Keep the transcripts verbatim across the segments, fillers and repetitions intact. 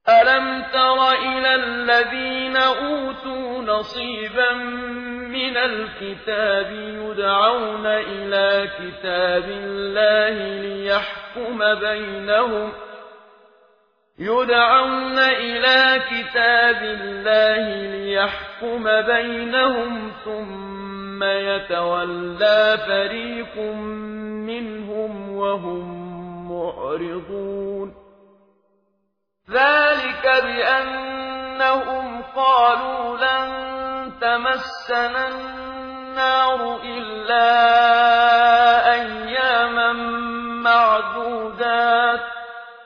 أَلَمْ تَرَ إِلَى الَّذِينَ أُوتُوا نَصِيبًا مِنَ الْكِتَابِ يُدْعَوْنَ إِلَىٰ كِتَابِ اللَّهِ لِيَحْكُمَ بَيْنَهُمْ يُدْعَوْنَ إِلَىٰ كِتَابِ اللَّهِ لِيَحْكُمَ بَيْنَهُمْ ثُمَّ يَتَوَلَّىٰ فَرِيقٌ مِّنْهُمْ وَهُم مُّعْرِضُونَ ذَٰلِكَ بِأَنَّهُمْ قَالُوا لَن تَمَسَّنَا النَّارُ إِلَّا أَيَّامًا مَّعْدُودَاتٍ ۖ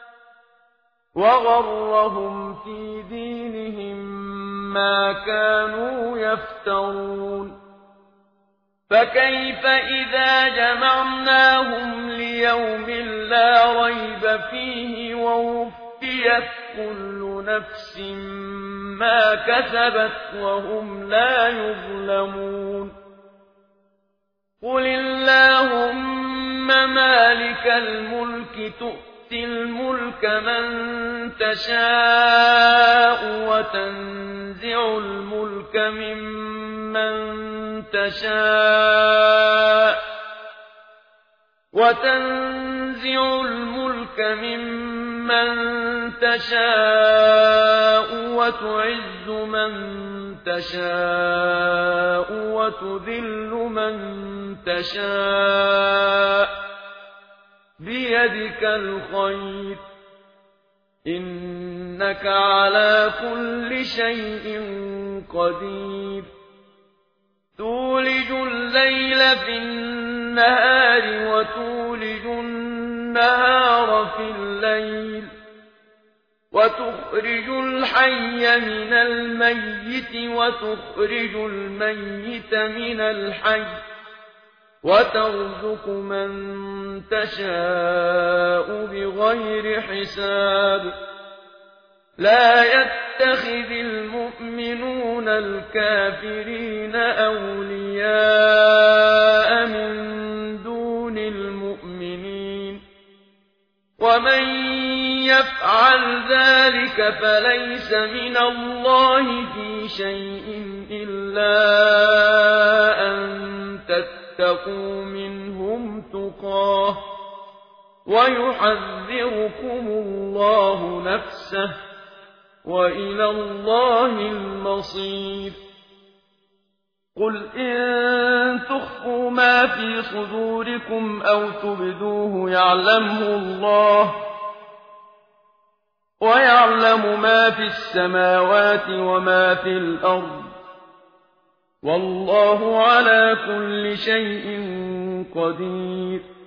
وَغَرَّهُمْ فِي دِينِهِم مَّا كَانُوا يَفْتَرُونَ فَكَيْفَ إِذَا جَمَعْنَاهُمْ لِيَوْمٍ لَّا رَيْبَ فِيهِ وَوُفِّيَتْ كُلُّ نَفْسٍ مَّا كَسَبَتْ وَهُمْ لَا يُظْلَمُونَ قُلِ اللَّهُمَّ مَالِكَ الْمُلْكِ تُؤْتِي الْمُلْكَ مَن تَشَاءُ وَتَنزِعُ الْمُلْكَ مِمَّن تَشَاءُ وَتَنزِعُ الْمُلْكَ مِمَّن تَشَاءُ وَتُعِزُّ مَن تَشَاءُ وَتُذِلُّ مَن تَشَاءُ بِيَدِكَ الْخَيْرُ ۖ إِنَّكَ عَلَىٰ كُلِّ شَيْءٍ قَدِيرٌ تُولِجُ اللَّيْلَ فِي النَّهَارِ وَتُولِجُ النَّهَارَ فِي اللَّيْلِ وَتُخْرِجُ الْحَيَّ مِنَ الْمَيِّتِ وَتُخْرِجُ الْمَيِّتَ مِنَ الْحَيِّ وَتَرْزُقُ مَن تَشَاءُ بِغَيْرِ حِسَابٍ لَا يَتَّخِذِ الْمُؤْمِنُونَ الْكَافِرِينَ أَوْلِيَاءَ مِن دُونِ الْمُؤْمِنِينَ وَمَن يَفْعَلْ ذَٰلِكَ فَلَيْسَ مِنَ اللَّهِ فِي شَيْءٍ إِلَّا أَن تَتَّقُوا مِنْهُمْ تُقَاةً وَيُحَذِّرُكُمُ اللَّهُ نَفْسَهُ ۗ وَإِلَى اللَّهِ الْمَصِيرُ قُلْ إِن تُخْفُوا مَا فِي صُدُورِكُمْ أَوْ تُبْدُوهُ يَعْلَمْهُ اللَّهُ ۗ وَيَعْلَمُ مَا فِي السَّمَاوَاتِ وَمَا فِي الْأَرْضِ ۗ وَاللَّهُ عَلَىٰ كُلِّ شَيْءٍ قَدِيرٌ